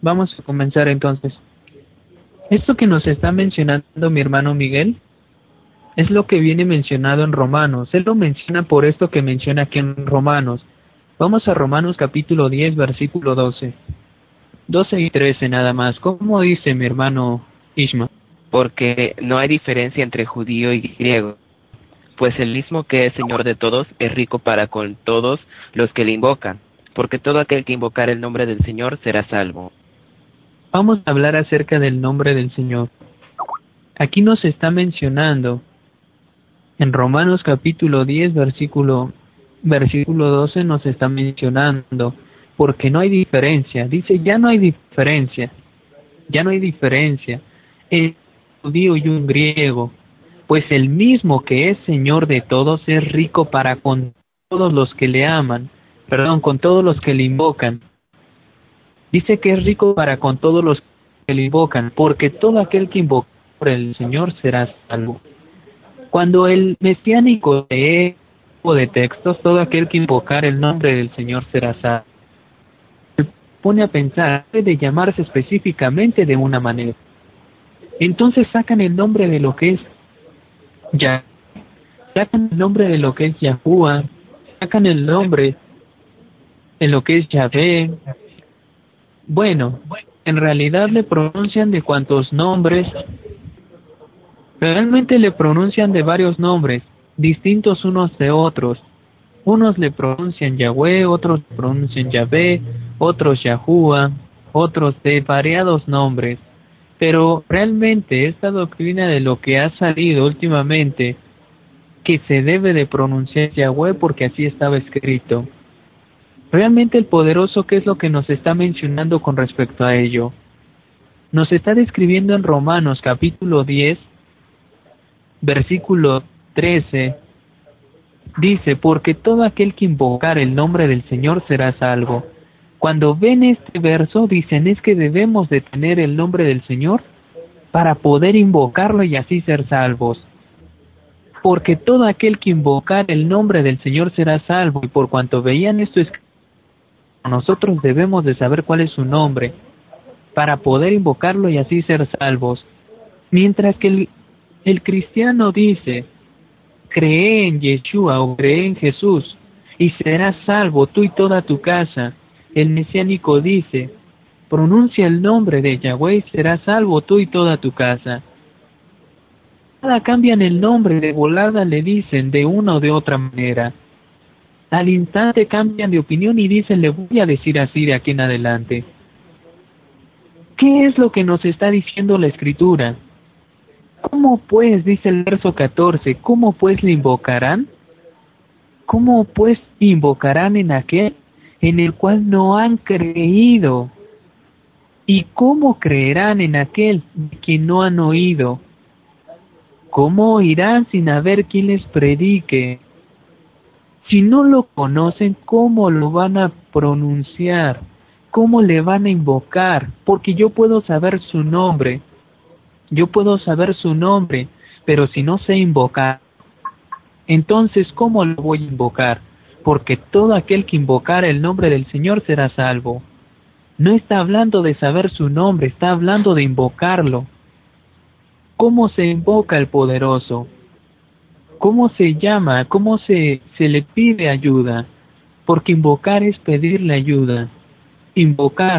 Vamos a comenzar entonces. Esto que nos está mencionando mi hermano Miguel es lo que viene mencionado en Romanos. Él lo menciona por esto que menciona aquí en Romanos. Vamos a Romanos capítulo 10, versículo 12. 12 y 13 nada más. ¿Cómo dice mi hermano Ishma? Porque no hay diferencia entre judío y griego, pues el mismo que es Señor de todos es rico para con todos los que le invocan, porque todo aquel que invocar el nombre del Señor será salvo. Vamos a hablar acerca del nombre del Señor. Aquí nos está mencionando en Romanos capítulo 10, versículo 12 nos está mencionando, porque no hay diferencia. Dice, ya no hay diferencia. Ya no hay diferencia. El judío y un griego, pues el mismo que es Señor de todos es rico para con todos los que le aman, con todos los que le invocan. Dice que es rico para con todos los que le invocan, porque todo aquel que invoca por el Señor será salvo. Cuando el mesiánico lee de textos, todo aquel que invocar el nombre del Señor será salvo. Se pone a pensar, debe llamarse específicamente de una manera. Entonces sacan el nombre de lo que es Ya, sacan el nombre de lo que es Yahuwah, sacan el nombre de lo que es Yahvé. Bueno, en realidad le pronuncian de cuantos nombres, realmente le pronuncian de varios nombres, distintos unos de otros. Unos le pronuncian Yahweh, otros le pronuncian Yahvé, otros Yahuwah, otros de variados nombres. Pero realmente esta doctrina de lo que ha salido últimamente, que se debe de pronunciar Yahweh porque así estaba escrito. Realmente el poderoso, ¿qué es lo que nos está mencionando con respecto a ello? Nos está describiendo en Romanos capítulo 10, versículo 13, dice, porque todo aquel que invocar el nombre del Señor será salvo. Cuando ven este verso, dicen, es que debemos de tener el nombre del Señor para poder invocarlo y así ser salvos. Porque todo aquel que invocar el nombre del Señor será salvo, y por cuanto veían esto escrito, nosotros debemos de saber cuál es su nombre, para poder invocarlo y así ser salvos. Mientras que el cristiano dice, cree en Yeshua o cree en Jesús, y serás salvo tú y toda tu casa. El mesiánico dice, pronuncia el nombre de Yahweh y serás salvo tú y toda tu casa. Cada cambian el nombre, de volada le dicen de una o de otra manera. Al instante cambian de opinión y dicen, le voy a decir así de aquí en adelante. ¿Qué es lo que nos está diciendo la Escritura? ¿Cómo pues, dice el verso 14, cómo pues le invocarán? ¿Cómo pues invocarán en aquel en el cual no han creído? ¿Y cómo creerán en aquel que no han oído? ¿Cómo oirán sin haber quien les predique? Si no lo conocen, ¿cómo lo van a pronunciar? ¿Cómo le van a invocar? Porque yo puedo saber su nombre. Yo puedo saber su nombre, pero si no sé invocar, entonces ¿cómo lo voy a invocar? Porque todo aquel que invocara el nombre del Señor será salvo. No está hablando de saber su nombre, está hablando de invocarlo. ¿Cómo se invoca al poderoso? ¿Cómo se llama? ¿Cómo se le pide ayuda? Porque invocar es pedirle ayuda. Invocar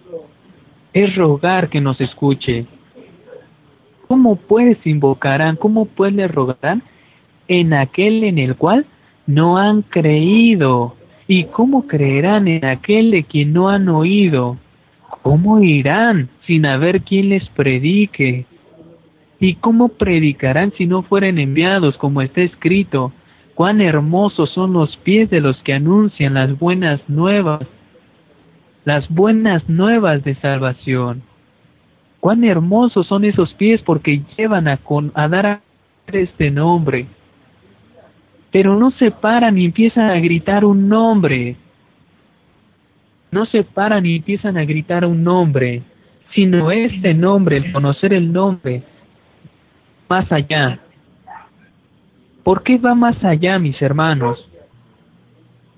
es rogar que nos escuche. ¿Cómo pues invocarán? ¿Cómo pues le rogarán? En aquel en el cual no han creído. ¿Y cómo creerán en aquel de quien no han oído? ¿Cómo irán sin haber quien les predique? ¿Y cómo predicarán si no fueren enviados, como está escrito? Cuán hermosos son los pies de los que anuncian las buenas nuevas de salvación. Cuán hermosos son esos pies porque llevan a dar a este nombre. Pero no se paran y empiezan a gritar un nombre. No se paran y empiezan a gritar un nombre, sino este nombre, el conocer el nombre, más allá. ¿Por qué va más allá, mis hermanos?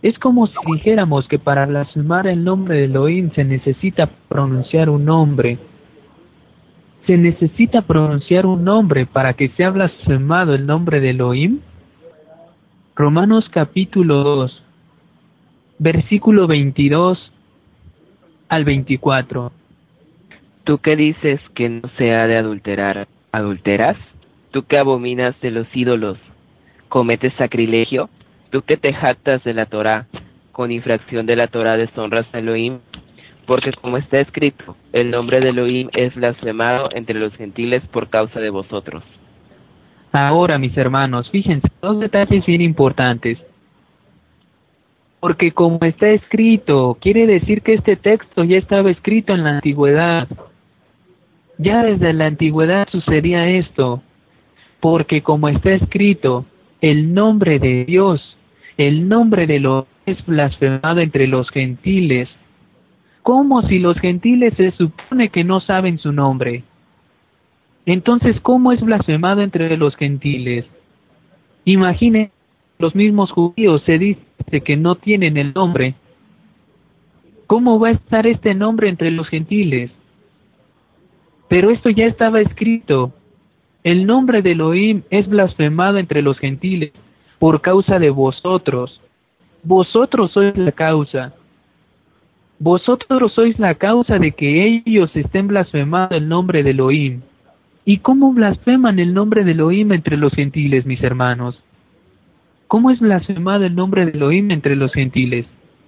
Es como si dijéramos que para blasfemar el nombre de Elohim se necesita pronunciar un nombre. ¿Se necesita pronunciar un nombre para que sea blasfemado el nombre de Elohim? Romanos capítulo 2, versículo 22 al 24. Tú que dices que no se ha de adulterar, ¿adulteras? Tú que abominas de los ídolos, ¿cometes sacrilegio? Tú que te jactas de la Torá, con infracción de la Torá deshonras a Elohim, porque como está escrito, el nombre de Elohim es blasfemado entre los gentiles por causa de vosotros. Ahora, mis hermanos, fíjense, dos detalles bien importantes. Porque como está escrito, quiere decir que este texto ya estaba escrito en la antigüedad. Ya desde la antigüedad sucedía esto. Porque como está escrito, el nombre de Dios, el nombre de Elohim es blasfemado entre los gentiles. ¿Cómo si los gentiles se supone que no saben su nombre? Entonces, ¿cómo es blasfemado entre los gentiles? Imagine, los mismos judíos se dice que no tienen el nombre. ¿Cómo va a estar este nombre entre los gentiles? Pero esto ya estaba escrito. El nombre de Elohim es blasfemado entre los gentiles por causa de vosotros. Vosotros sois la causa. Vosotros sois la causa de que ellos estén blasfemando el nombre de Elohim. ¿Y cómo blasfeman el nombre de Elohim entre los gentiles, mis hermanos? ¿Cómo es blasfemado el nombre de Elohim entre los gentiles?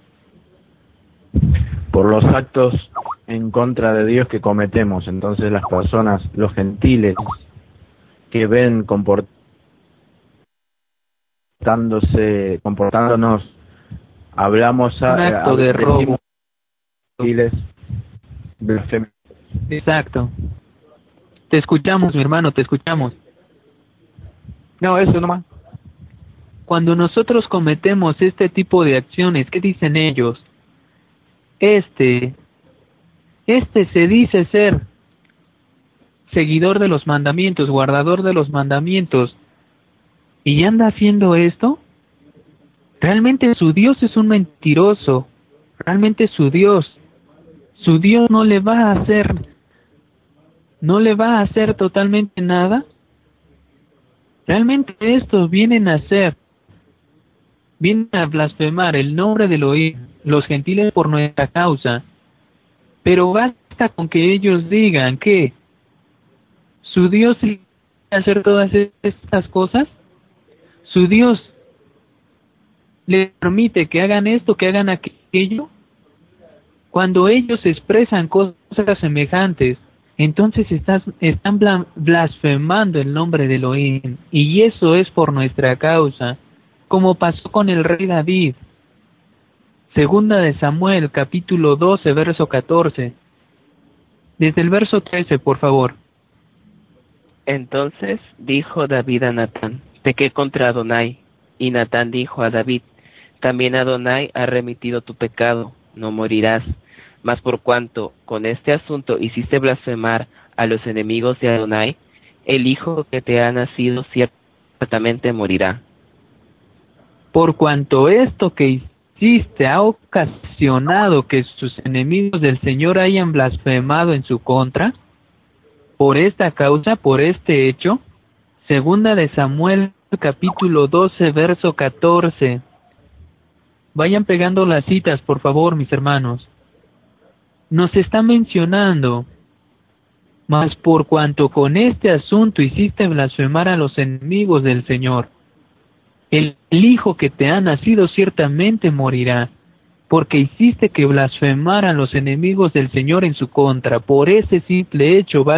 Por los actos en contra de Dios que cometemos. Entonces las personas, los gentiles, que ven comportándonos, hablamos un acto de robo. Gentiles, blasfemia. Exacto. Te escuchamos, mi hermano, te escuchamos. No, eso nomás. Cuando nosotros cometemos este tipo de acciones, ¿qué dicen ellos? Este se dice ser seguidor de los mandamientos, guardador de los mandamientos, y anda haciendo esto. Realmente su Dios es un mentiroso. Realmente su Dios no le va a hacer totalmente nada. Realmente esto vienen a blasfemar el nombre de Elohim, los gentiles por nuestra causa. Pero basta con que ellos digan que su Dios le va a hacer todas estas cosas. Su Dios le permite que hagan esto, que hagan aquello. Cuando ellos expresan cosas semejantes, entonces están blasfemando el nombre de Elohim, y eso es por nuestra causa, como pasó con el rey David. Segunda de Samuel, capítulo 12, verso 14. Desde el verso 13, por favor. Entonces dijo David a Natán: pequé contra Adonai. Y Natán dijo a David: también Adonai ha remitido tu pecado, no morirás. Mas por cuanto con este asunto hiciste blasfemar a los enemigos de Adonai, el hijo que te ha nacido ciertamente morirá. Por cuanto esto que hiciste ha ocasionado que sus enemigos del Señor hayan blasfemado en su contra, por esta causa, por este hecho, segunda de Samuel, capítulo 12, verso 14. Vayan pegando las citas, por favor, mis hermanos. Nos está mencionando: mas por cuanto con este asunto hiciste blasfemar a los enemigos del Señor, el hijo que te ha nacido ciertamente morirá, porque hiciste que blasfemar a los enemigos del Señor en su contra. Por ese simple hecho va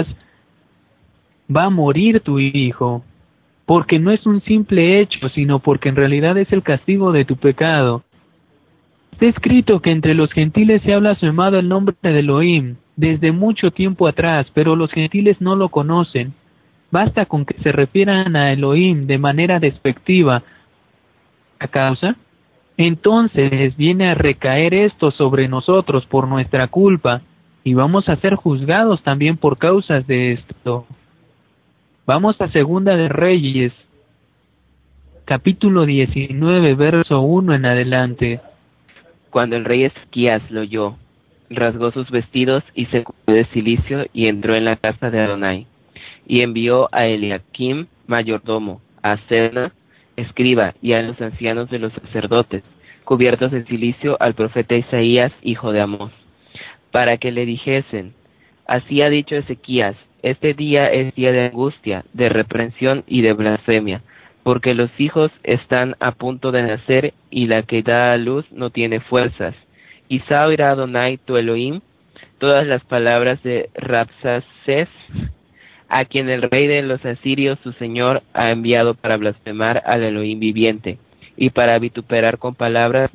a morir tu hijo, porque no es un simple hecho, sino porque en realidad es el castigo de tu pecado. Está escrito que entre los gentiles se ha blasfemado el nombre de Elohim desde mucho tiempo atrás, pero los gentiles no lo conocen. Basta con que se refieran a Elohim de manera despectiva a causa, entonces viene a recaer esto sobre nosotros por nuestra culpa, y vamos a ser juzgados también por causas de esto. Vamos a Segunda de Reyes, capítulo 19, verso 1 en adelante. Cuando el rey Ezequías lo oyó, rasgó sus vestidos y se cubrió de cilicio y entró en la casa de Adonai. Y envió a Eliakim, mayordomo, a Sena, escriba, y a los ancianos de los sacerdotes, cubiertos de cilicio, al profeta Isaías, hijo de Amós, para que le dijesen: así ha dicho Ezequías, este día es día de angustia, de reprensión y de blasfemia, porque los hijos están a punto de nacer y la que da a luz no tiene fuerzas. Quizá oirá Adonai tu Elohim todas las palabras de Rabsaces, a quien el rey de los asirios, su señor, ha enviado para blasfemar al Elohim viviente, y para vituperar con palabras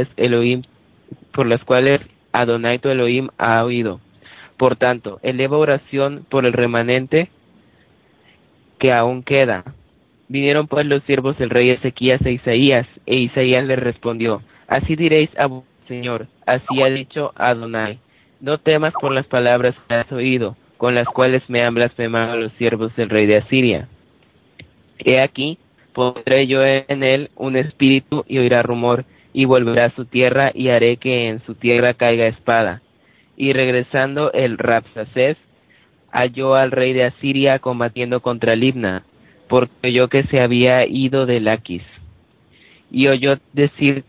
por las cuales Adonai tu Elohim ha oído. Por tanto, eleva oración por el remanente que aún queda. Vinieron pues los siervos del rey Ezequías e Isaías les respondió: así diréis a vuestro Señor, así ha dicho Adonai: no temas por las palabras que has oído, con las cuales me han blasfemado los siervos del rey de Asiria. He aquí, pondré yo en él un espíritu y oirá rumor, y volverá a su tierra, y haré que en su tierra caiga espada. Y regresando el Rabsaces, halló al rey de Asiria combatiendo contra Libna, porque oyó que se había ido de Laquis. Y oyó decir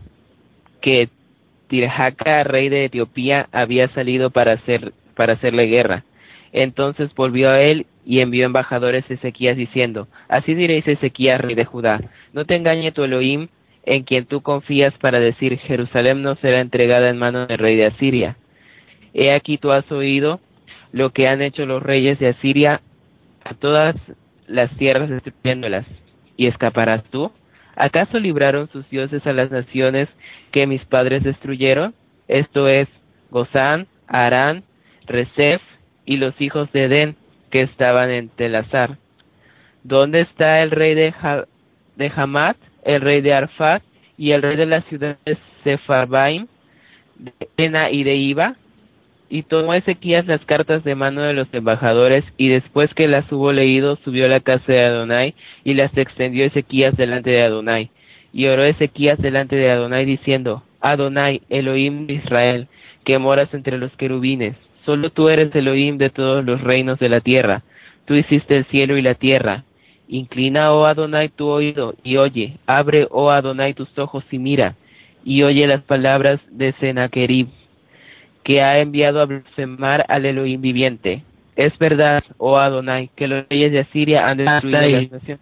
que Tirhaka, rey de Etiopía, había salido para hacerle guerra. Entonces volvió a él y envió embajadores a Ezequías diciendo: así diréis a Ezequías, rey de Judá: no te engañe tu Elohim, en quien tú confías, para decir: Jerusalén no será entregada en manos del rey de Asiria. He aquí tú has oído lo que han hecho los reyes de Asiria a todas las tierras, destruyéndolas. ¿Y escaparás tú? ¿Acaso libraron sus dioses a las naciones que mis padres destruyeron? Esto es, Gozán, Harán, Resef y los hijos de Edén que estaban en Telasar. ¿Dónde está el rey de Hamat, el rey de Arfat y el rey de las ciudades de Sefarbaim, de Ena y de Iba? Y tomó Ezequías las cartas de mano de los embajadores, y después que las hubo leído, subió a la casa de Adonai, y las extendió Ezequías delante de Adonai. Y oró Ezequías delante de Adonai, diciendo: Adonai, Elohim de Israel, que moras entre los querubines, solo tú eres Elohim de todos los reinos de la tierra. Tú hiciste el cielo y la tierra. Inclina, oh Adonai, tu oído, y oye. Abre, oh Adonai, tus ojos, y mira, y oye las palabras de Sennacherib, que ha enviado a blasfemar al Elohim viviente. Es verdad, oh Adonai, que los reyes de Asiria han destruido las naciones.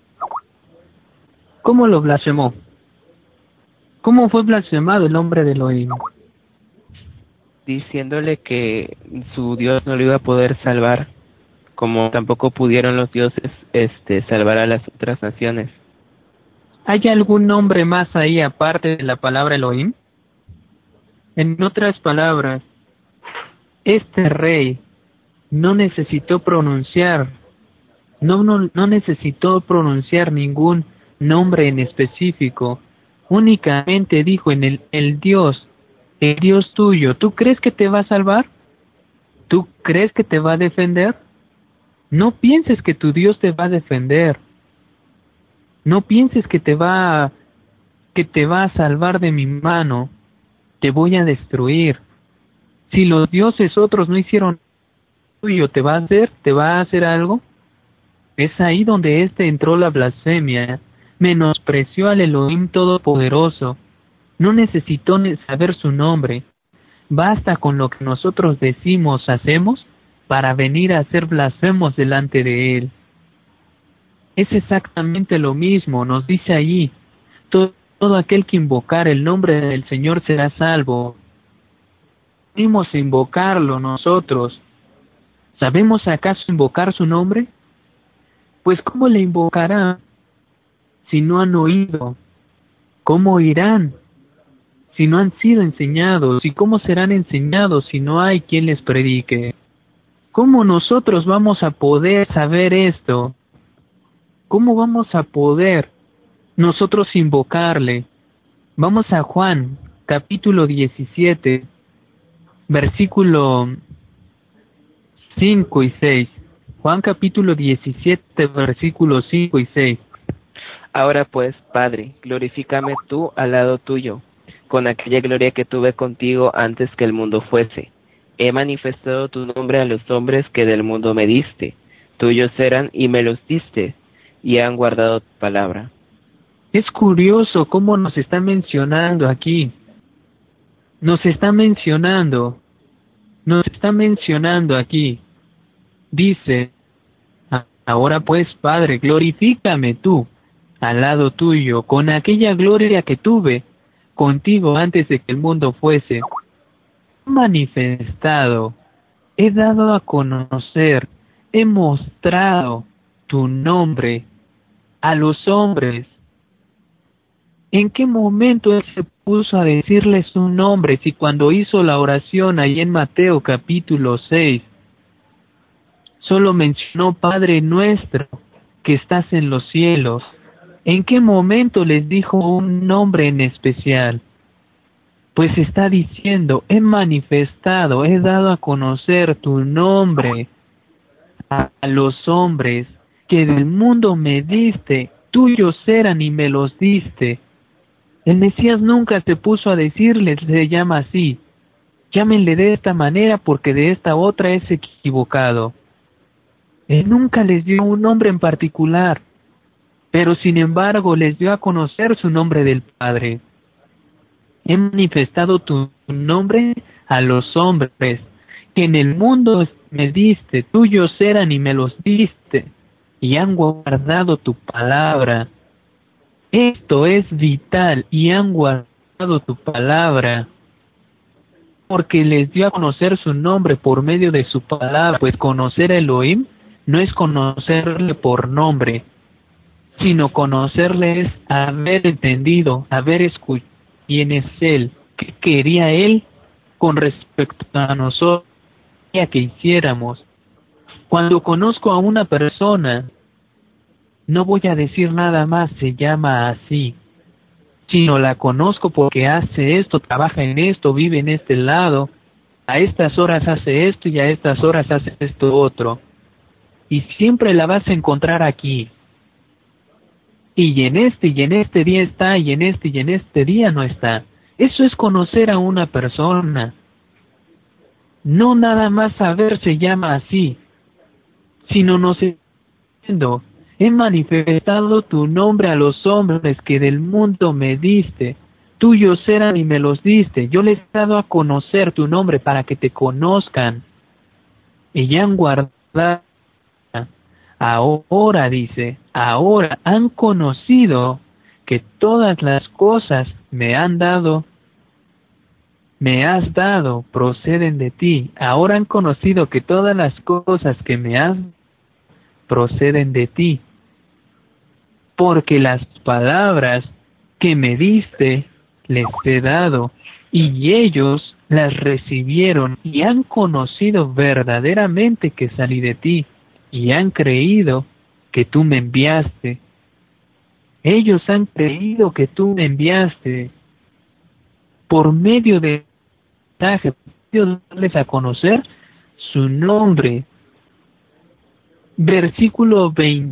¿Cómo lo blasfemó? ¿Cómo fue blasfemado el nombre de Elohim? Diciéndole que su Dios no lo iba a poder salvar, como tampoco pudieron los dioses salvar a las otras naciones. ¿Hay algún nombre más ahí aparte de la palabra Elohim? En otras palabras, este rey no necesitó pronunciar ningún nombre en específico. Únicamente dijo en el Dios tuyo. ¿Tú crees que te va a salvar? ¿Tú crees que te va a defender? No pienses que tu Dios te va a defender. No pienses que te va a salvar de mi mano. Te voy a destruir. Si los dioses otros no hicieron tuyo, ¿te va a hacer algo? Es ahí donde entró la blasfemia. Menospreció al Elohim Todopoderoso. No necesitó saber su nombre. Basta con lo que nosotros decimos, hacemos, para venir a ser blasfemos delante de Él. Es exactamente lo mismo, nos dice allí: todo aquel que invocar el nombre del Señor será salvo. ¿Venimos a invocarlo nosotros? ¿Sabemos acaso invocar su nombre? Pues ¿cómo le invocarán si no han oído? ¿Cómo oirán si no han sido enseñados? ¿Y cómo serán enseñados si no hay quien les predique? ¿Cómo nosotros vamos a poder saber esto? ¿Cómo vamos a poder nosotros invocarle? Vamos a Juan, capítulo 17, versículo 5 y 6. Juan capítulo 17, versículos 5 y 6. Ahora pues, Padre, glorifícame tú al lado tuyo, con aquella gloria que tuve contigo antes que el mundo fuese. He manifestado tu nombre a los hombres que del mundo me diste. Tuyos eran y me los diste, y han guardado tu palabra. Es curioso cómo nos está mencionando aquí. Nos está mencionando aquí. Dice, ahora pues, Padre, glorifícame tú al lado tuyo, con aquella gloria que tuve contigo antes de que el mundo fuese. He manifestado, he dado a conocer, he mostrado tu nombre a los hombres. ¿En qué momento él se puso a decirles su nombre si cuando hizo la oración ahí en Mateo capítulo 6 solo mencionó Padre nuestro que estás en los cielos? ¿En qué momento les dijo un nombre en especial? Pues está diciendo, he manifestado, he dado a conocer tu nombre a los hombres que del mundo me diste, tuyos eran y me los diste. El Mesías nunca se puso a decirles, se llama así, llámenle de esta manera porque de esta otra es equivocado. Él nunca les dio un nombre en particular, pero sin embargo les dio a conocer su nombre del Padre. He manifestado tu nombre a los hombres que en el mundo me diste, tuyos eran y me los diste, y han guardado tu palabra. Esto es vital, y han guardado tu palabra, porque les dio a conocer su nombre por medio de su palabra, pues conocer a Elohim no es conocerle por nombre, sino conocerle es haber entendido, haber escuchado quién es Él, qué quería Él con respecto a nosotros, que hiciéramos. Cuando conozco a una persona, no voy a decir nada más, se llama así, sino la conozco porque hace esto, trabaja en esto, vive en este lado, a estas horas hace esto y a estas horas hace esto otro. Y siempre la vas a encontrar aquí. Y en este día está, y en este día no está. Eso es conocer a una persona. No nada más saber se llama así, sino no sé, he manifestado tu nombre a los hombres que del mundo me diste. Tuyos eran y me los diste. Yo les he dado a conocer tu nombre para que te conozcan. Y ya han guardado. Ahora dice, ahora han conocido que todas las cosas me has dado, proceden de ti. Ahora han conocido que todas las cosas que me has proceden de ti. Porque las palabras que me diste les he dado, y ellos las recibieron y han conocido verdaderamente que salí de ti, y han creído que tú me enviaste. Ellos han creído que tú me enviaste por medio de mensaje, darles a conocer su nombre. Versículo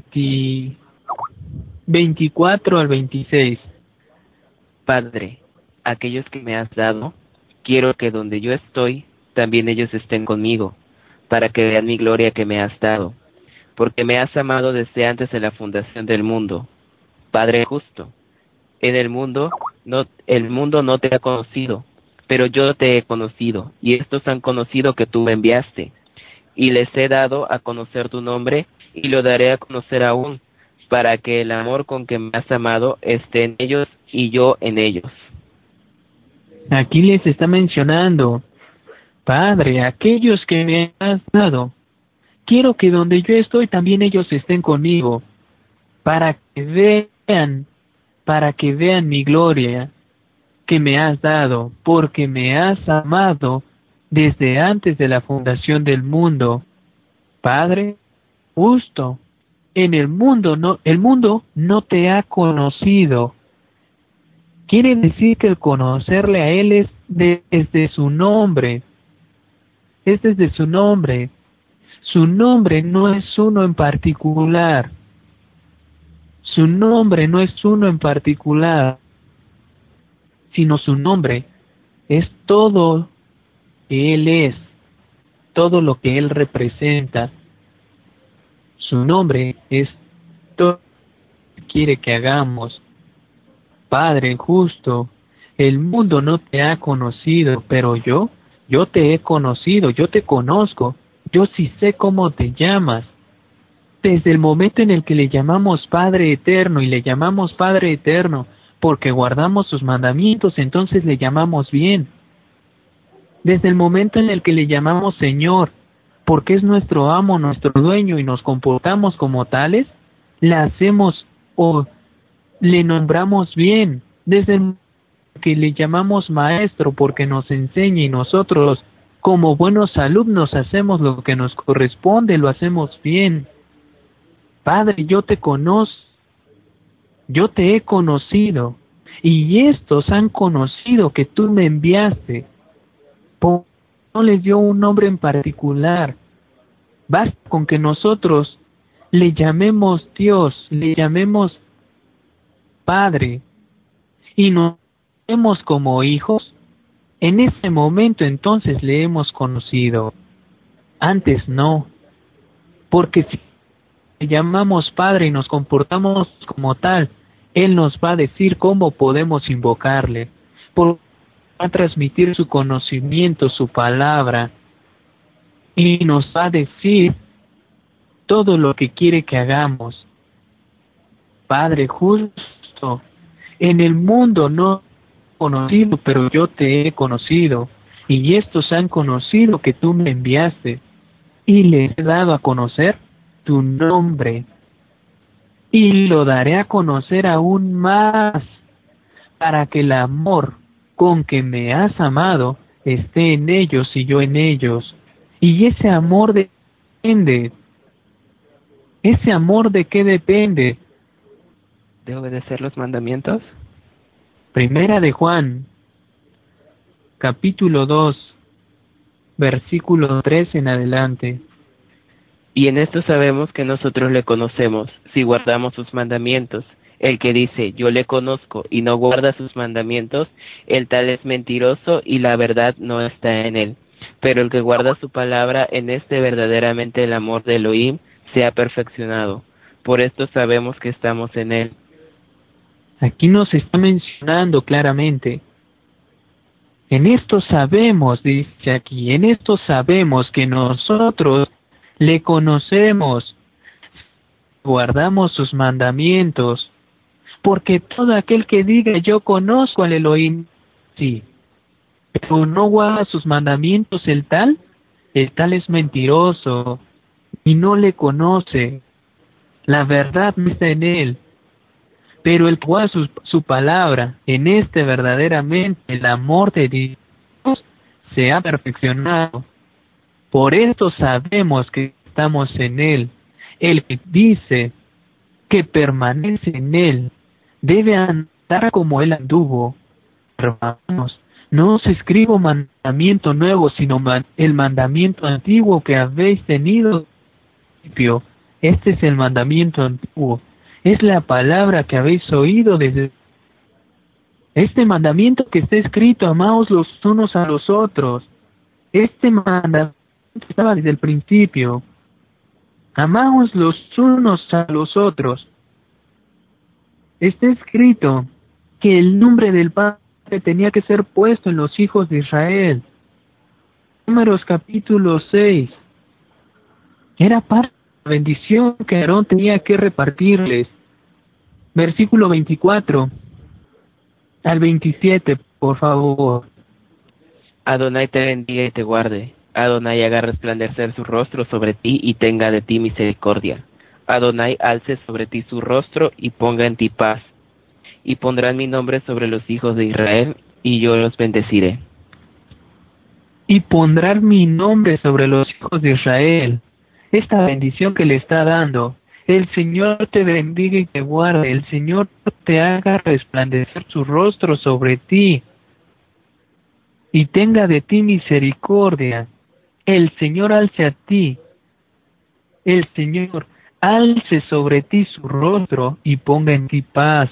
24 al 26. Padre, aquellos que me has dado, quiero que donde yo estoy, también ellos estén conmigo, para que vean mi gloria que me has dado, porque me has amado desde antes de la fundación del mundo. Padre justo, en el mundo no te ha conocido, pero yo te he conocido, y estos han conocido que tú me enviaste, y les he dado a conocer tu nombre, y lo daré a conocer aún, para que el amor con que me has amado esté en ellos y yo en ellos. Aquí les está mencionando, Padre, aquellos que me has dado, quiero que donde yo estoy también ellos estén conmigo, para que vean mi gloria que me has dado, porque me has amado desde antes de la fundación del mundo. Padre, justo, el mundo no te ha conocido. Quiere decir que el conocerle a Él es desde su nombre. Es desde su nombre. Su nombre no es uno en particular. Su nombre no es uno en particular, sino su nombre es todo que Él es, todo lo que Él representa. Su nombre es todo lo que quiere que hagamos. Padre justo, el mundo no te ha conocido, pero yo te he conocido, yo te conozco, yo sí sé cómo te llamas. Desde el momento en el que le llamamos Padre Eterno y le llamamos Padre Eterno porque guardamos sus mandamientos, entonces le llamamos bien. Desde el momento en el que le llamamos Señor, porque es nuestro amo, nuestro dueño y nos comportamos como tales, le hacemos o le nombramos bien. Desde el que le llamamos Maestro porque nos enseña y nosotros, como buenos alumnos, hacemos lo que nos corresponde, lo hacemos bien. Padre, yo te conozco, yo te he conocido, y estos han conocido que tú me enviaste. No les dio un nombre en particular. Basta con que nosotros le llamemos Dios, le llamemos Padre, y nos vemos como hijos. En ese momento entonces le hemos conocido. Antes no, porque si le llamamos Padre y nos comportamos como tal, Él nos va a decir cómo podemos invocarle, va a transmitir su conocimiento, su palabra, y nos va a decir todo lo que quiere que hagamos. Padre justo, en el mundo no he conocido, pero yo te he conocido, y estos han conocido que tú me enviaste, y les he dado a conocer tu nombre, y lo daré a conocer aún más, para que el amor con que me has amado esté en ellos y yo en ellos. Y ese amor depende. ¿Ese amor de qué depende? ¿De obedecer los mandamientos? Primera de Juan, capítulo 2, versículo 3 en adelante. Y en esto sabemos que nosotros le conocemos, si guardamos sus mandamientos. El que dice, yo le conozco, y no guarda sus mandamientos, el tal es mentiroso, y la verdad no está en él. Pero el que guarda su palabra, en este verdaderamente el amor de Elohim se ha perfeccionado. Por esto sabemos que estamos en él. Aquí nos está mencionando claramente. En esto sabemos, dice aquí, en esto sabemos que nosotros le conocemos, guardamos sus mandamientos, porque todo aquel que diga yo conozco al Elohim, sí, pero no guarda sus mandamientos el tal es mentiroso y no le conoce. La verdad no está en él, pero el que guarda su palabra, en este verdaderamente el amor de Dios se ha perfeccionado. Por esto sabemos que estamos en él. El que dice que permanece en él debe andar como él anduvo. Hermanos, no os escribo mandamiento nuevo, sino el mandamiento antiguo que habéis tenido. Este es el mandamiento antiguo. Es la palabra que habéis oído desde este mandamiento que está escrito: amaos los unos a los otros. Este mandamiento estaba desde el principio. Amaos los unos a los otros. Está escrito que el nombre del Padre tenía que ser puesto en los hijos de Israel. Números capítulo 6. Era parte de la bendición que Aarón tenía que repartirles. Versículo 24 al 27, por favor. Adonai te bendiga y te guarde. Adonai haga resplandecer su rostro sobre ti y tenga de ti misericordia. Adonai alce sobre ti su rostro y ponga en ti paz. Y pondrán mi nombre sobre los hijos de Israel, y yo los bendeciré. Y pondrán mi nombre sobre los hijos de Israel. Esta bendición que le está dando. El Señor te bendiga y te guarde. El Señor te haga resplandecer su rostro sobre ti y tenga de ti misericordia. El Señor alce a ti. El Señor alce sobre ti su rostro y ponga en ti paz.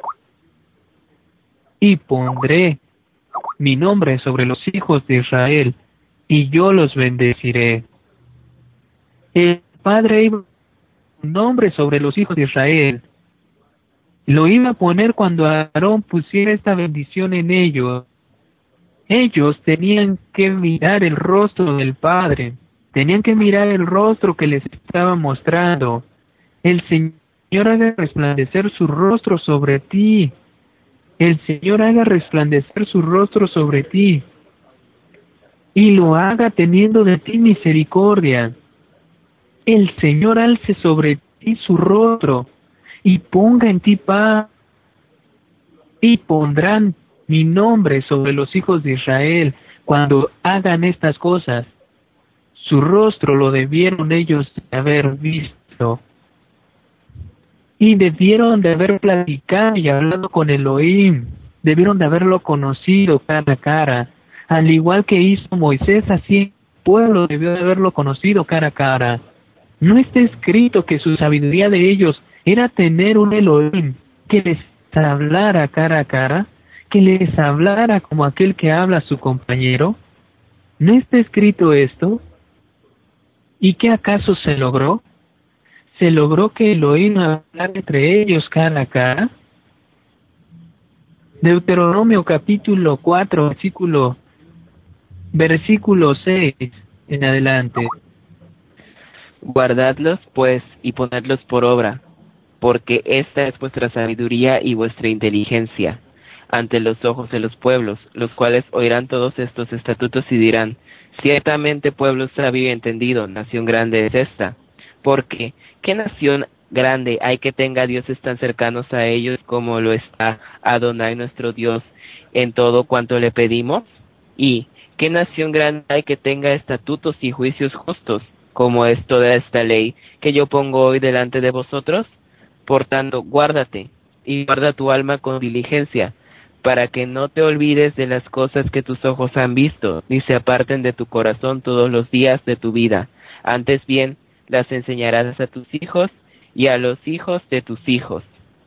Y pondré mi nombre sobre los hijos de Israel, y yo los bendeciré. El Padre iba a poner un nombre sobre los hijos de Israel. Lo iba a poner cuando Aarón pusiera esta bendición en ellos. Ellos tenían que mirar el rostro del Padre. Tenían que mirar el rostro que les estaba mostrando. El Señor haga resplandecer su rostro sobre ti. El Señor haga resplandecer su rostro sobre ti. Y lo haga teniendo de ti misericordia. El Señor alce sobre ti su rostro y ponga en ti paz. Y pondrán mi nombre sobre los hijos de Israel cuando hagan estas cosas. Su rostro lo debieron ellos de haber visto. Y debieron de haber platicado y hablado con Elohim. Debieron de haberlo conocido cara a cara. Al igual que hizo Moisés, así el pueblo debió de haberlo conocido cara a cara. No está escrito que su sabiduría de ellos era tener un Elohim que les hablara cara a cara, que les hablara como aquel que habla a su compañero. ¿No está escrito esto? ¿Y qué acaso se logró? ¿Se logró que Elohim hablara entre ellos cara a cara? Deuteronomio capítulo 4, versículo 6 en adelante. Guardadlos, pues, y ponedlos por obra, porque esta es vuestra sabiduría y vuestra inteligencia ante los ojos de los pueblos, los cuales oirán todos estos estatutos y dirán: ciertamente pueblo sabio y entendido, nación grande es esta. Porque, ¿qué nación grande hay que tenga dioses tan cercanos a ellos como lo está Adonai nuestro Dios en todo cuanto le pedimos? ¿Y qué nación grande hay que tenga estatutos y juicios justos, como es toda esta ley que yo pongo hoy delante de vosotros? Por tanto, guárdate, y guarda tu alma con diligencia, para que no te olvides de las cosas que tus ojos han visto, ni se aparten de tu corazón todos los días de tu vida. Antes bien, las enseñarás a tus hijos y a los hijos de tus hijos.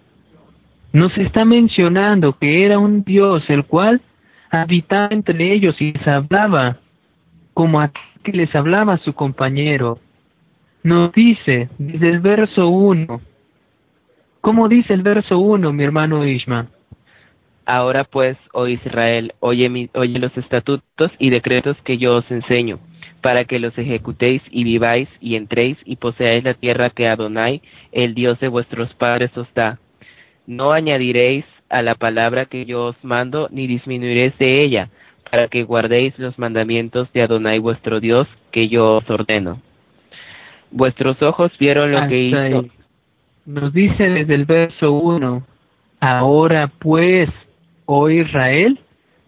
Nos está mencionando que era un Dios el cual habitaba entre ellos y les hablaba como aquel que les hablaba a su compañero. Nos dice desde el verso 1. ¿Cómo dice el verso 1, mi hermano Ishma? Ahora pues, oh Israel, oye los estatutos y decretos que yo os enseño, para que los ejecutéis y viváis y entréis y poseáis la tierra que Adonai, el Dios de vuestros padres, os da. No añadiréis a la palabra que yo os mando, ni disminuiréis de ella, para que guardéis los mandamientos de Adonai vuestro Dios, que yo os ordeno. Vuestros ojos vieron lo que hizo. Ahí. Nos dice desde el verso 1, ahora pues, oh Israel,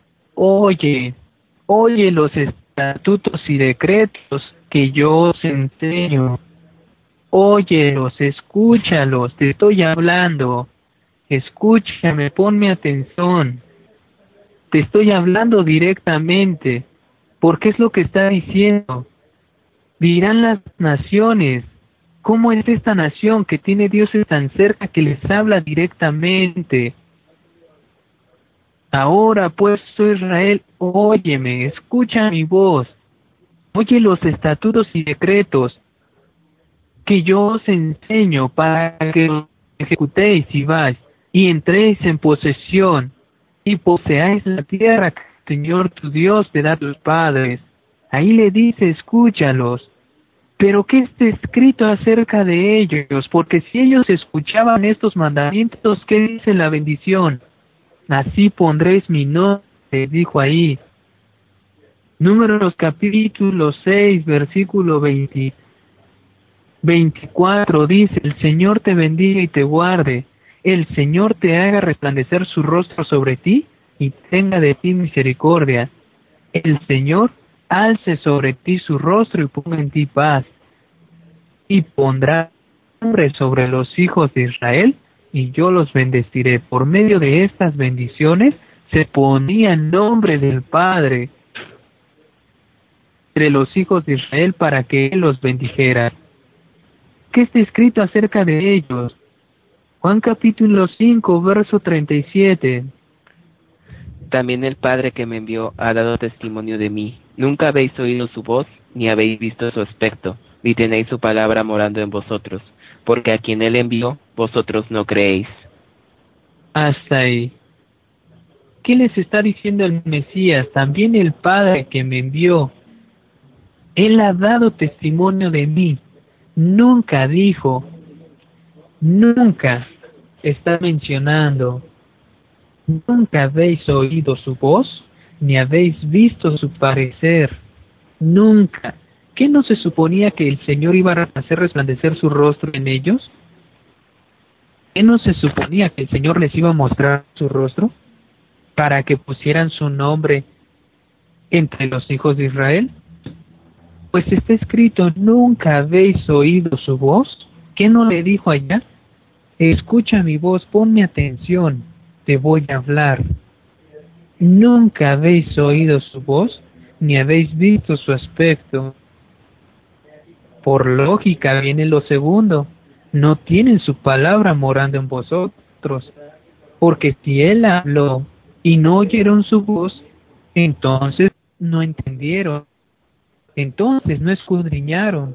oye los estatutos y decretos que yo os enseño. Óyelos, escúchalos, te estoy hablando. Escúchame, ponme atención. Te estoy hablando directamente, porque es lo que está diciendo. Dirán las naciones, ¿cómo es esta nación que tiene dioses tan cerca que les habla directamente? Ahora pues, oh Israel, óyeme, escucha mi voz. Oye los estatutos y decretos que yo os enseño para que los ejecutéis y vais y entréis en posesión y poseáis la tierra que el Señor tu Dios te da a tus padres. Ahí le dice, escúchalos. Pero ¿qué está escrito acerca de ellos? Porque si ellos escuchaban estos mandamientos, ¿qué dice la bendición? Así pondréis mi nombre, dijo ahí. Números capítulo 6, versículo 24 dice, el Señor te bendiga y te guarde. El Señor te haga resplandecer su rostro sobre ti y tenga de ti misericordia. El Señor alce sobre ti su rostro y ponga en ti paz. Y pondrá nombre sobre los hijos de Israel y yo los bendeciré. Por medio de estas bendiciones se ponía el nombre del Padre entre los hijos de Israel para que Él los bendijera. ¿qué está escrito acerca de ellos? Juan capítulo 5, verso 37. También el Padre que me envió ha dado testimonio de mí. Nunca habéis oído su voz, ni habéis visto su aspecto, ni tenéis su palabra morando en vosotros, porque a quien él envió, vosotros no creéis. Hasta ahí. ¿Qué les está diciendo el Mesías? También el Padre que me envió. Él ha dado testimonio de mí. Nunca dijo, nunca está mencionando, nunca habéis oído su voz, ni habéis visto su parecer. Nunca. ¿Qué no se suponía que el Señor iba a hacer resplandecer su rostro en ellos? ¿Qué no se suponía que el Señor les iba a mostrar su rostro para que pusieran su nombre entre los hijos de Israel? Pues está escrito, nunca habéis oído su voz. ¿Qué no le dijo allá? Escucha mi voz, ponme atención, te voy a hablar. Nunca habéis oído su voz, ni habéis visto su aspecto. Por lógica viene lo segundo, no tienen su palabra morando en vosotros, porque si él habló y no oyeron su voz, entonces no entendieron, entonces no escudriñaron.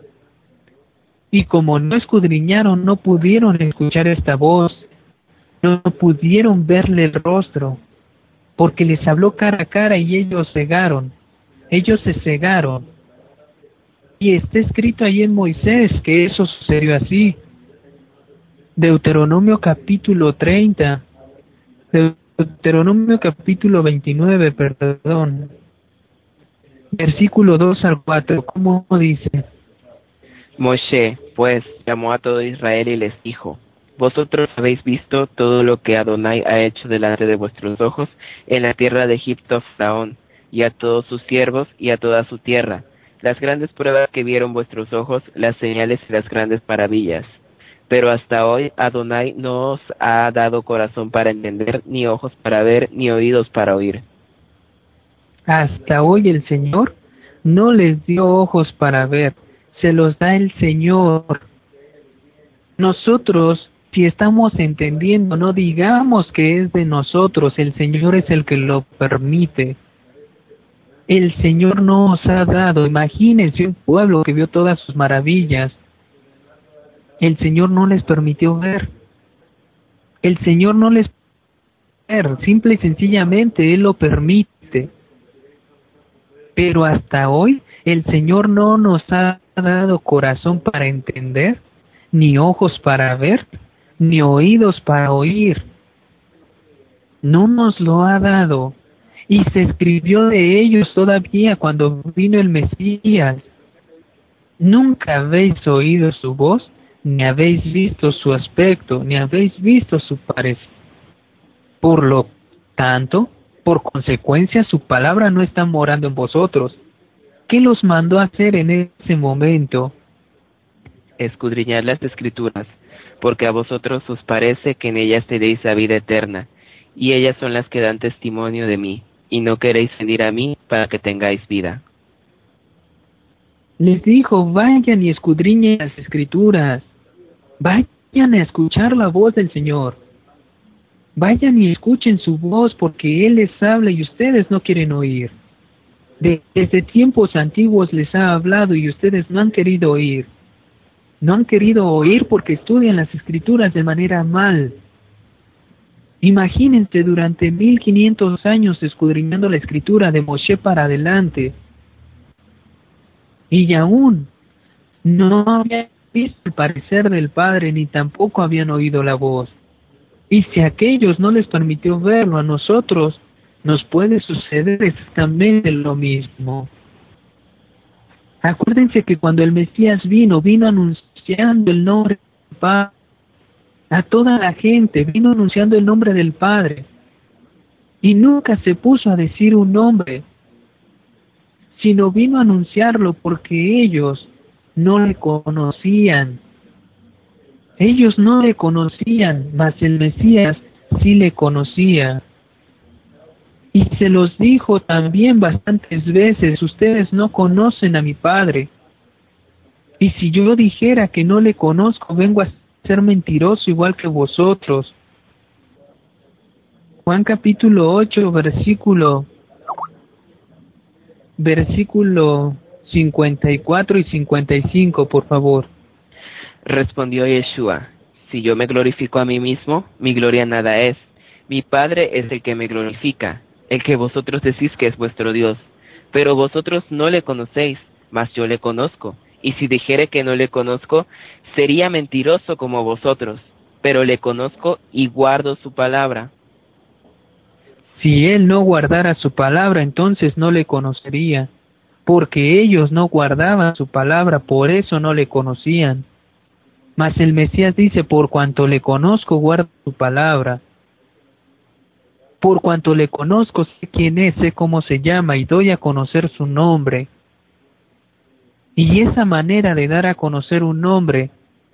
Y como no escudriñaron, no pudieron escuchar esta voz, no pudieron verle el rostro, porque les habló cara a cara y ellos se cegaron. Y está escrito ahí en Moisés que eso sucedió así. Deuteronomio capítulo 30, Deuteronomio capítulo 29, perdón, versículo 2 al 4, ¿cómo dice? Moshe, pues, llamó a todo Israel y les dijo: Vosotros habéis visto todo lo que Adonai ha hecho delante de vuestros ojos en la tierra de Egipto a Faraón, y a todos sus siervos, y a toda su tierra, las grandes pruebas que vieron vuestros ojos, las señales y las grandes maravillas. Pero hasta hoy Adonai no os ha dado corazón para entender, ni ojos para ver, ni oídos para oír. Hasta hoy el Señor no les dio ojos para ver, se los da el Señor. Nosotros, si estamos entendiendo, no digamos que es de nosotros, el Señor es el que lo permite. El Señor no os ha dado, imagínense un pueblo que vio todas sus maravillas. El Señor no les permitió ver. El Señor no les permitió ver, simple y sencillamente Él lo permite. Pero hasta hoy el Señor no nos ha dado corazón para entender, ni ojos para ver, ni oídos para oír. No nos lo ha dado. Y se escribió de ellos todavía cuando vino el Mesías. Nunca habéis oído su voz, ni habéis visto su aspecto, ni habéis visto su parecer. Por lo tanto, por consecuencia, su palabra no está morando en vosotros. ¿Qué los mandó a hacer en ese momento? Escudriñad las Escrituras, porque a vosotros os parece que en ellas tenéis la vida eterna, y ellas son las que dan testimonio de mí, y no queréis venir a mí para que tengáis vida. Les dijo, vayan y escudriñen las Escrituras. Vayan a escuchar la voz del Señor. Vayan y escuchen su voz porque Él les habla y ustedes no quieren oír. Desde tiempos antiguos les ha hablado y ustedes no han querido oír. No han querido oír porque estudian las Escrituras de manera mal. Imagínense durante 1500 años escudriñando la Escritura de Moshe para adelante. Y aún no habían visto el parecer del Padre ni tampoco habían oído la voz. Y si a aquellos no les permitió verlo, a nosotros nos puede suceder exactamente lo mismo. Acuérdense que cuando el Mesías vino anunciando el nombre del Padre a toda la gente, vino anunciando el nombre del Padre. Y nunca se puso a decir un nombre, sino vino a anunciarlo porque ellos no le conocían. Ellos no le conocían, mas el Mesías sí le conocía. Y se los dijo también bastantes veces, ustedes no conocen a mi Padre. Y si yo dijera que no le conozco, vengo a ser mentiroso igual que vosotros. Juan capítulo 8, versículo 54 y 55, por favor. Respondió Yeshua: si yo me glorifico a mí mismo, mi gloria nada es. Mi Padre es el que me glorifica, el que vosotros decís que es vuestro Dios. Pero vosotros no le conocéis, mas yo le conozco. Y si dijere que no le conozco, sería mentiroso como vosotros. Pero le conozco y guardo su palabra. Si él no guardara su palabra, entonces no le conocería, porque ellos no guardaban su palabra, por eso no le conocían. Mas el Mesías dice: por cuanto le conozco, guardo su palabra. Por cuanto le conozco, sé quién es, sé cómo se llama, y doy a conocer su nombre. Y esa manera de dar a conocer un nombre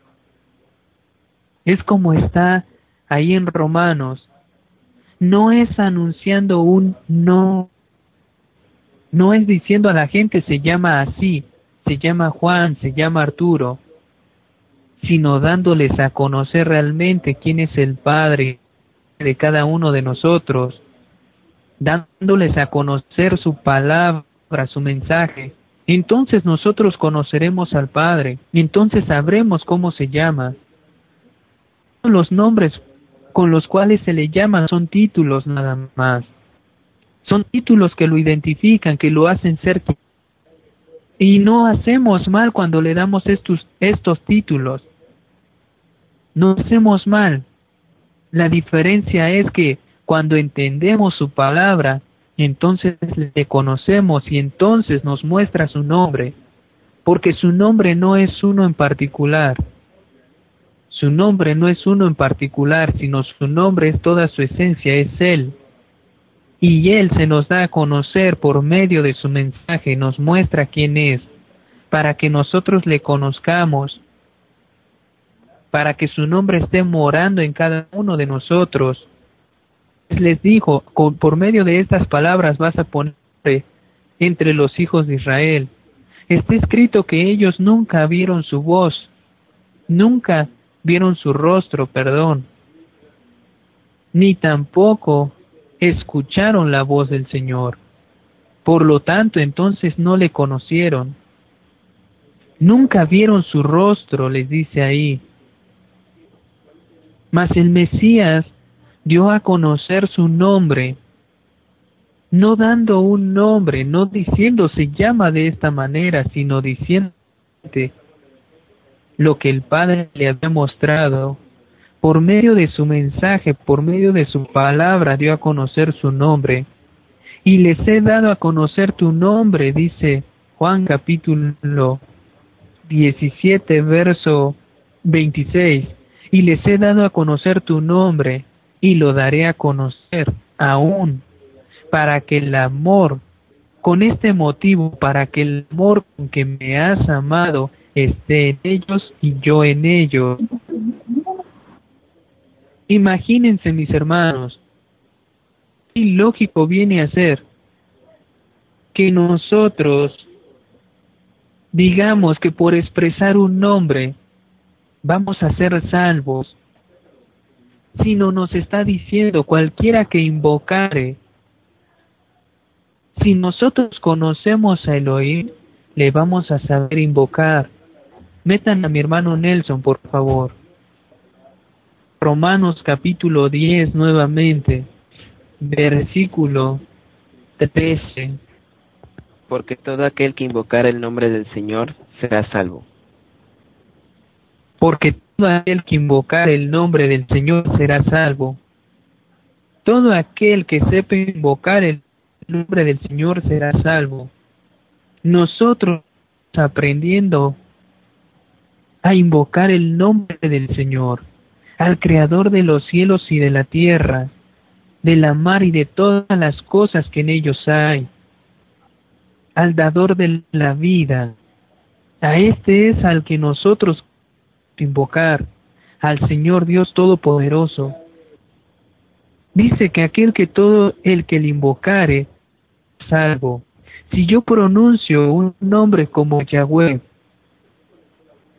es como está ahí en Romanos. No es anunciando un no, no es diciendo a la gente se llama así, se llama Juan, se llama Arturo, sino dándoles a conocer realmente quién es el Padre de cada uno de nosotros, dándoles a conocer su palabra, su mensaje. Entonces nosotros conoceremos al Padre, entonces sabremos cómo se llama. Los nombres con los cuales se le llama son títulos nada más. Son títulos que lo identifican, que lo hacen ser. Y no hacemos mal cuando le damos estos títulos. No hacemos mal. La diferencia es que cuando entendemos su palabra, entonces le conocemos y entonces nos muestra su nombre, porque su nombre no es uno en particular. Su nombre no es uno en particular, sino su nombre es toda su esencia, es Él. Y Él se nos da a conocer por medio de su mensaje, nos muestra quién es, para que nosotros le conozcamos, para que su nombre esté morando en cada uno de nosotros. Les dijo: por medio de estas palabras vas a poner entre los hijos de Israel. Está escrito que ellos nunca vieron su voz, nunca vieron su rostro, ni tampoco escucharon la voz del Señor. Por lo tanto, entonces no le conocieron. Nunca vieron su rostro, les dice ahí. Mas el Mesías dio a conocer su nombre, no dando un nombre, no diciendo se llama de esta manera, sino diciendo lo que el Padre le había mostrado. Por medio de su mensaje, por medio de su palabra, dio a conocer su nombre. Y les he dado a conocer tu nombre, dice Juan capítulo 17, verso 26. Y les he dado a conocer tu nombre, y lo daré a conocer aún, para que el amor, con este motivo, para que el amor con que me has amado esté en ellos y yo en ellos. Imagínense, mis hermanos, qué ilógico viene a ser que nosotros digamos que por expresar un nombre vamos a ser salvos, sino nos está diciendo cualquiera que invocare. Si nosotros conocemos a Elohim, le vamos a saber invocar. Metan a mi hermano Nelson, por favor. Romanos capítulo 10 nuevamente, versículo 13. Porque todo aquel que invocara el nombre del Señor será salvo. Porque todo aquel que invocar el nombre del Señor será salvo. Todo aquel que sepa invocar el nombre del Señor será salvo. Nosotros aprendiendo a invocar el nombre del Señor, al Creador de los cielos y de la tierra, de la mar y de todas las cosas que en ellos hay, al dador de la vida. A este es al que nosotros invocar, al Señor Dios Todopoderoso. Dice que aquel que todo el que le invocare, salvo. Si yo pronuncio un nombre como Yahweh,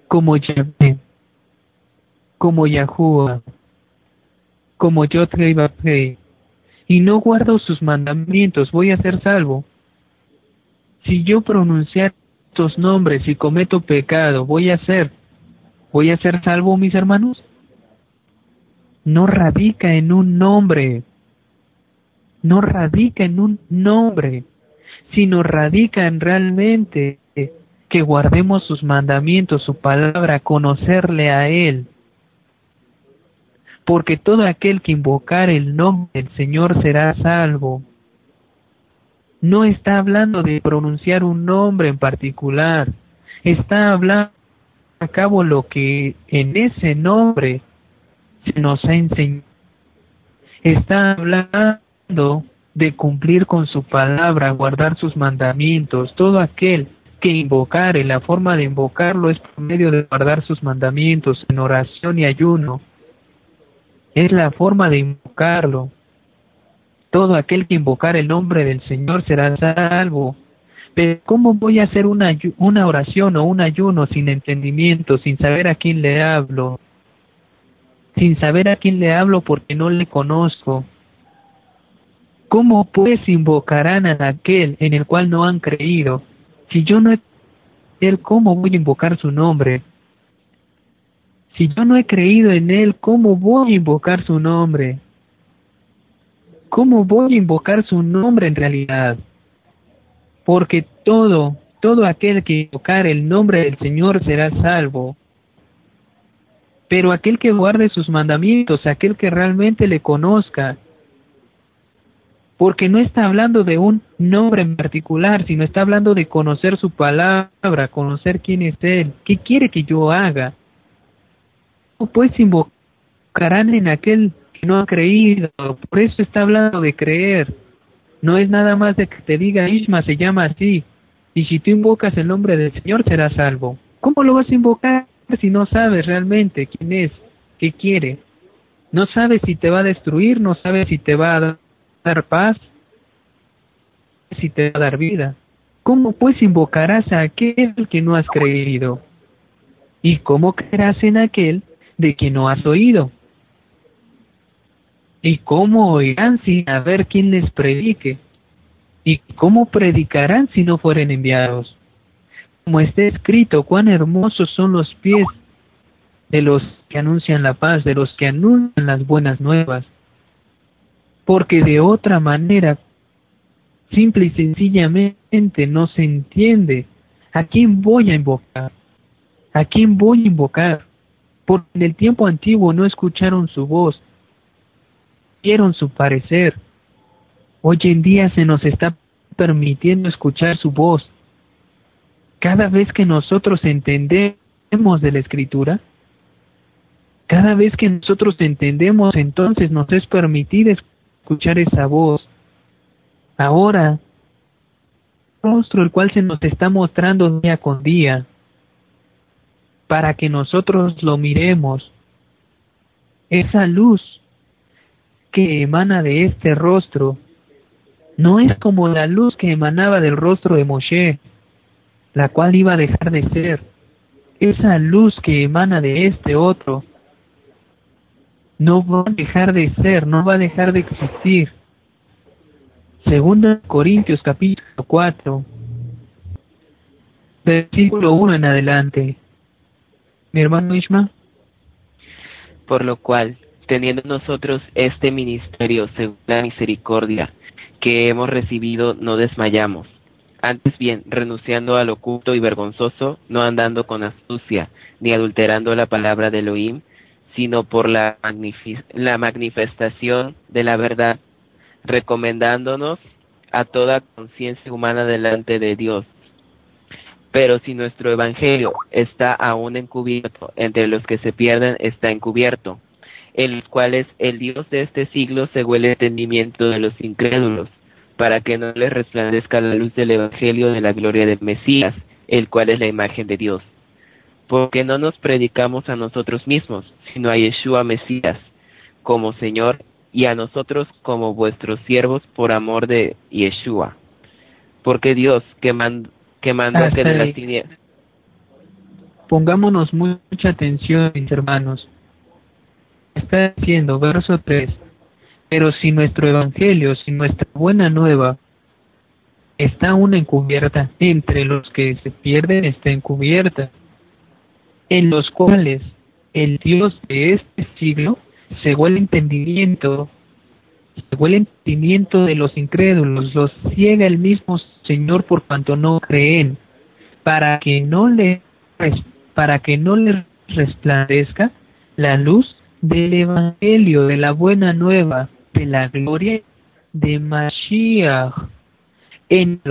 como Yahvé, como Yahuwah, como Yod-Heh-Vav-Heh, y no guardo sus mandamientos, voy a ser salvo. Si yo pronunciar estos nombres y cometo pecado, voy a ser salvo, mis hermanos. No radica en un nombre, no radica en un nombre, sino radica en realmente que guardemos sus mandamientos, su palabra, conocerle a Él. Porque todo aquel que invocar el nombre del Señor será salvo. No está hablando de pronunciar un nombre en particular, está hablando a cabo lo que en ese nombre se nos ha enseñado. Está hablando de cumplir con su palabra, guardar sus mandamientos. Todo aquel que invocare, la forma de invocarlo es por medio de guardar sus mandamientos en oración y ayuno. Es la forma de invocarlo. Todo aquel que invocar el nombre del Señor será salvo. Pero ¿cómo voy a hacer una oración o un ayuno sin entendimiento, sin saber a quién le hablo? Sin saber a quién le hablo porque no le conozco. ¿Cómo pues invocarán a aquel en el cual no han creído? Si yo no he creído en él, ¿cómo voy a invocar su nombre? Si yo no he creído en él, ¿cómo voy a invocar su nombre? ¿Cómo voy a invocar su nombre en realidad? Porque todo aquel que invocar el nombre del Señor será salvo. Pero aquel que guarde sus mandamientos, aquel que realmente le conozca, porque no está hablando de un nombre en particular, sino está hablando de conocer su palabra, conocer quién es Él, qué quiere que yo haga. Pues invocarán en aquel que no ha creído, por eso está hablando de creer. No es nada más de que te diga Ishma se llama así, y si tú invocas el nombre del Señor serás salvo. ¿Cómo lo vas a invocar si no sabes realmente quién es, qué quiere? No sabes si te va a destruir, no sabes si te va a dar paz, si te va a dar vida. ¿Cómo pues invocarás a aquel que no has creído? ¿Y cómo creerás en aquel de quien no has oído? ¿Y cómo oirán sin haber quien les predique? ¿Y cómo predicarán si no fueren enviados? Como está escrito, cuán hermosos son los pies de los que anuncian la paz, de los que anuncian las buenas nuevas. Porque de otra manera, simple y sencillamente no se entiende a quién voy a invocar. ¿A quién voy a invocar? Porque en el tiempo antiguo no escucharon su voz, vieron su parecer. Hoy en día se nos está permitiendo escuchar su voz. Cada vez que nosotros entendemos de la Escritura, cada vez que nosotros entendemos, entonces nos es permitido escuchar esa voz. Ahora, el rostro el cual se nos está mostrando día con día, para que nosotros lo miremos, esa luz que emana de este rostro, no es como la luz que emanaba del rostro de Moshe, la cual iba a dejar de ser. Esa luz que emana de este otro no va a dejar de ser, no va a dejar de existir. Segunda Corintios capítulo 4, versículo 1 en adelante. Mi hermano Ishma. Por lo cual, teniendo nosotros este ministerio según la misericordia que hemos recibido, no desmayamos. Antes bien, renunciando al oculto y vergonzoso, no andando con astucia, ni adulterando la palabra de Elohim, sino por la manifestación de la verdad, recomendándonos a toda conciencia humana delante de Dios. Pero si nuestro evangelio está aún encubierto, entre los que se pierden está encubierto, en los cuales el Dios de este siglo cegó el entendimiento de los incrédulos, para que no les resplandezca la luz del evangelio de la gloria del Mesías, el cual es la imagen de Dios. Porque no nos predicamos a nosotros mismos, sino a Yeshua Mesías, como Señor, y a nosotros como vuestros siervos por amor de Yeshua. Porque Dios, que mandó que de las tinieblas... Pongámonos mucha atención, mis hermanos. Está diciendo, verso 3, pero si nuestro evangelio, si nuestra buena nueva está aún encubierta, entre los que se pierden está encubierta, en los cuales el Dios de este siglo cegó el entendimiento de los incrédulos, los ciega el mismo Señor por cuanto no creen, para que no les resplandezca la luz del evangelio de la buena nueva de la gloria de Mashiach, en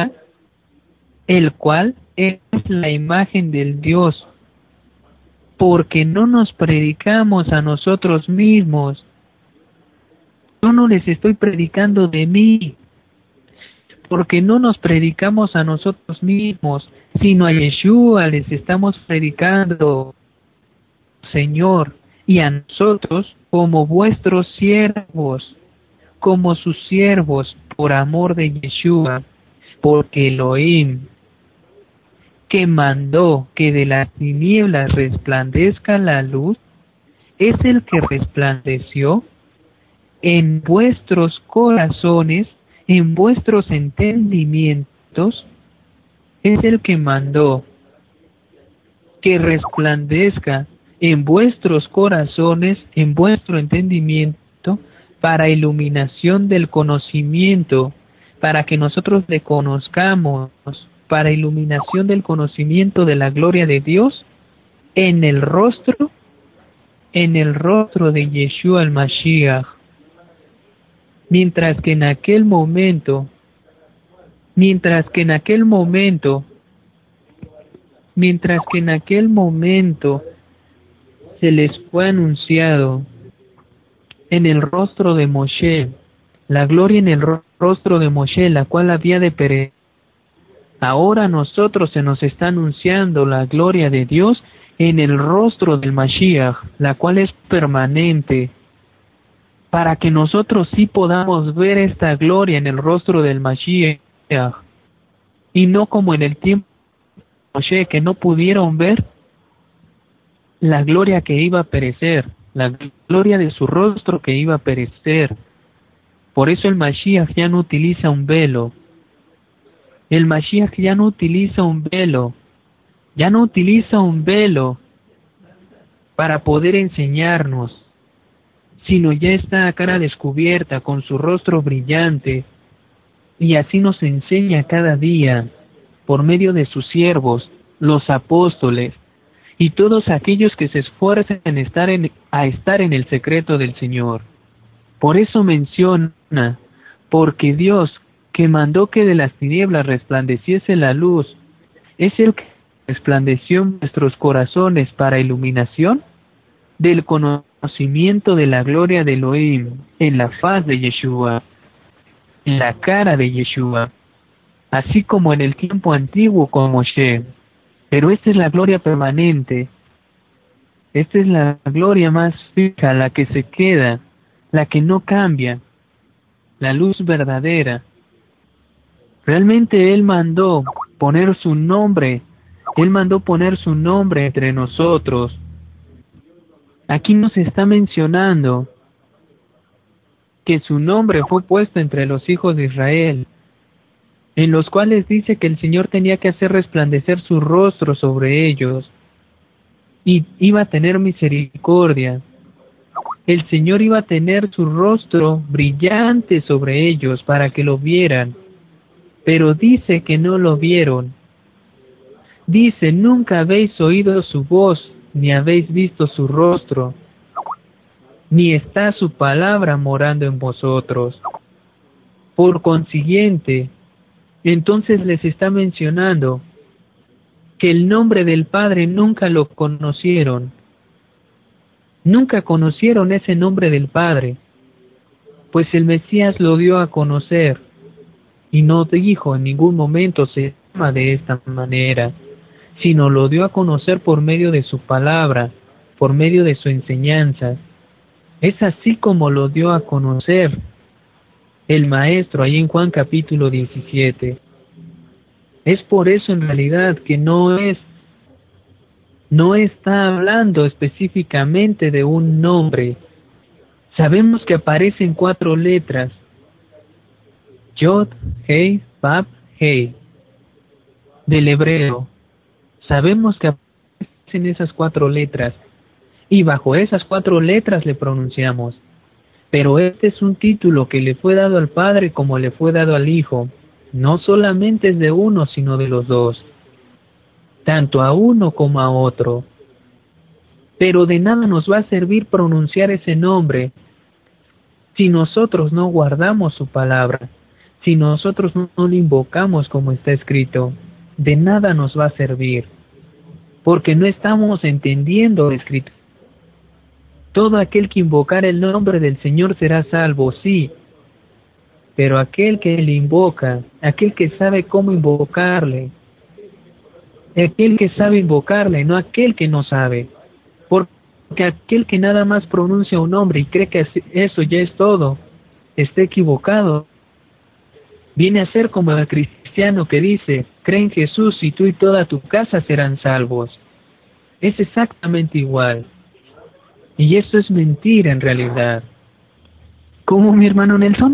el cual es la imagen del Dios, porque no nos predicamos a nosotros mismos. Yo no les estoy predicando de mí, porque no nos predicamos a nosotros mismos, sino a Yeshua les estamos predicando, Señor, y a nosotros como vuestros siervos, como sus siervos, por amor de Yeshua, porque Elohim, que mandó que de las tinieblas resplandezca la luz, es el que resplandeció en vuestros corazones, en vuestros entendimientos, es el que mandó que resplandezca en vuestros corazones, en vuestro entendimiento, para iluminación del conocimiento, para que nosotros le conozcamos, para iluminación del conocimiento de la gloria de Dios, en el rostro de Yeshua el Mashiach. Mientras que en aquel momento se les fue anunciado en el rostro de Moshe, la gloria en el rostro de Moshe, la cual había de perecer. Ahora a nosotros se nos está anunciando la gloria de Dios en el rostro del Mashiach, la cual es permanente, para que nosotros sí podamos ver esta gloria en el rostro del Mashiach, y no como en el tiempo de Moshe, que no pudieron ver la gloria que iba a perecer, la gloria de su rostro que iba a perecer. Por eso el Mashiach ya no utiliza un velo. El Mashiach ya no utiliza un velo. Ya no utiliza un velo para poder enseñarnos, sino ya está a cara descubierta con su rostro brillante, y así nos enseña cada día por medio de sus siervos, los apóstoles, y todos aquellos que se esfuerzan a estar en el secreto del Señor. Por eso menciona, porque Dios, que mandó que de las tinieblas resplandeciese la luz, es el que resplandeció en nuestros corazones para iluminación del conocimiento de la gloria de Elohim en la faz de Yeshua, en la cara de Yeshua, así como en el tiempo antiguo con Moshe. Pero esta es la gloria permanente, esta es la gloria más fija, la que se queda, la que no cambia, la luz verdadera. Realmente Él mandó poner su nombre entre nosotros. Aquí nos está mencionando que su nombre fue puesto entre los hijos de Israel, en los cuales dice que el Señor tenía que hacer resplandecer su rostro sobre ellos y iba a tener misericordia. El Señor iba a tener su rostro brillante sobre ellos para que lo vieran, pero dice que no lo vieron. Dice, nunca habéis oído su voz, ni habéis visto su rostro, ni está su palabra morando en vosotros. Por consiguiente, entonces les está mencionando que el nombre del Padre nunca lo conocieron. Nunca conocieron ese nombre del Padre, pues el Mesías lo dio a conocer y no dijo en ningún momento se llama de esta manera, sino lo dio a conocer por medio de su palabra, por medio de su enseñanza. Es así como lo dio a conocer el Maestro ahí en Juan capítulo 17. Es por eso en realidad que no es No está hablando específicamente de un nombre. Sabemos que aparecen 4 letras. Yod, Hei, Vav, Hei. Del hebreo. Sabemos que aparecen esas 4 letras. Y bajo esas 4 letras le pronunciamos. Pero este es un título que le fue dado al Padre como le fue dado al Hijo. No solamente es de uno, sino de los dos. Tanto a uno como a otro. Pero de nada nos va a servir pronunciar ese nombre si nosotros no guardamos su palabra, si nosotros no le invocamos como está escrito. De nada nos va a servir, porque no estamos entendiendo la escritura. Todo aquel que invocar el nombre del Señor será salvo, sí, pero aquel que le invoca, aquel que sabe cómo invocarle, aquel que sabe invocarle, no aquel que no sabe, porque aquel que nada más pronuncia un nombre y cree que eso ya es todo, está equivocado. Viene a ser como el cristiano que dice, cree en Jesús y tú y toda tu casa serán salvos. Es exactamente igual. Y eso es mentira en realidad. ¿Cómo, mi hermano Nelson?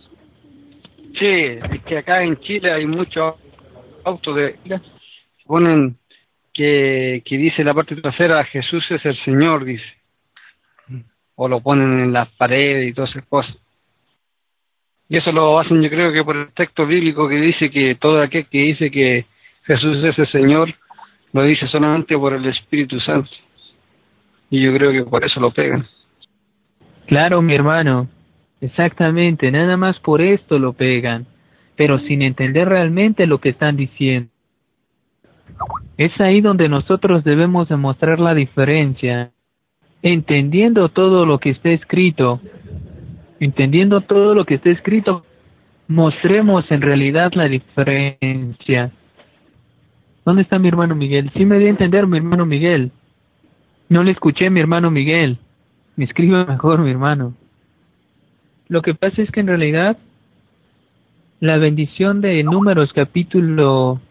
Sí, es que acá en Chile hay muchos autos de ponen que dice la parte trasera, Jesús es el Señor, dice. O lo ponen en las paredes y todas esas cosas. Y eso lo hacen, yo creo que por el texto bíblico que dice que todo aquel que dice que Jesús es el Señor, lo dice solamente por el Espíritu Santo. Y yo creo que por eso lo pegan. Claro, mi hermano. Exactamente, nada más por esto lo pegan, pero sin entender realmente lo que están diciendo. Es ahí donde nosotros debemos demostrar la diferencia, entendiendo todo lo que está escrito. Entendiendo todo lo que está escrito, mostremos en realidad la diferencia. ¿Dónde está mi hermano Miguel? Sí me dio a entender mi hermano Miguel. No le escuché mi hermano Miguel. Me escribe mejor mi hermano. Lo que pasa es que en realidad la bendición de Números capítulo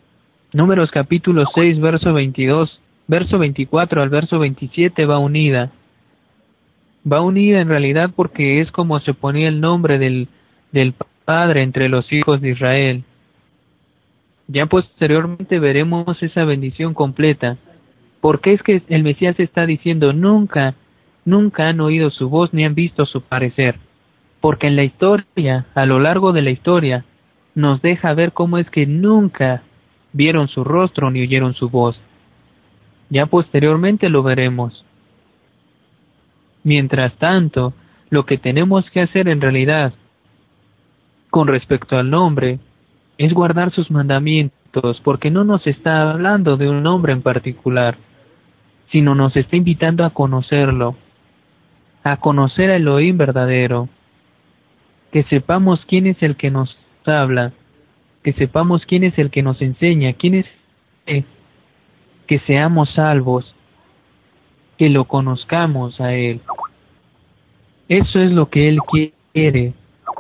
6 verso 22, verso 24 al verso 27 va unida. Va unida en realidad porque es como se ponía el nombre del Padre entre los hijos de Israel. Ya posteriormente veremos esa bendición completa. Porque es que el Mesías está diciendo nunca han oído su voz ni han visto su parecer. Porque en la historia, a lo largo de la historia, nos deja ver cómo es que nunca vieron su rostro ni oyeron su voz. Ya posteriormente lo veremos. Mientras tanto, lo que tenemos que hacer en realidad, con respecto al nombre, es guardar sus mandamientos, porque no nos está hablando de un nombre en particular, sino nos está invitando a conocerlo, a conocer al Elohim verdadero, que sepamos quién es el que nos habla, que sepamos quién es el que nos enseña, quién es que seamos salvos, que lo conozcamos a Él. Eso es lo que Él quiere.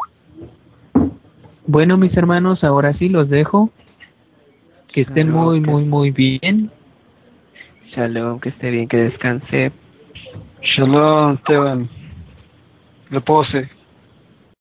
Bueno, mis hermanos, ahora sí los dejo. Que estén muy bien. Shalom, que esté bien, que descanse. Shalom, Esteban. Repose.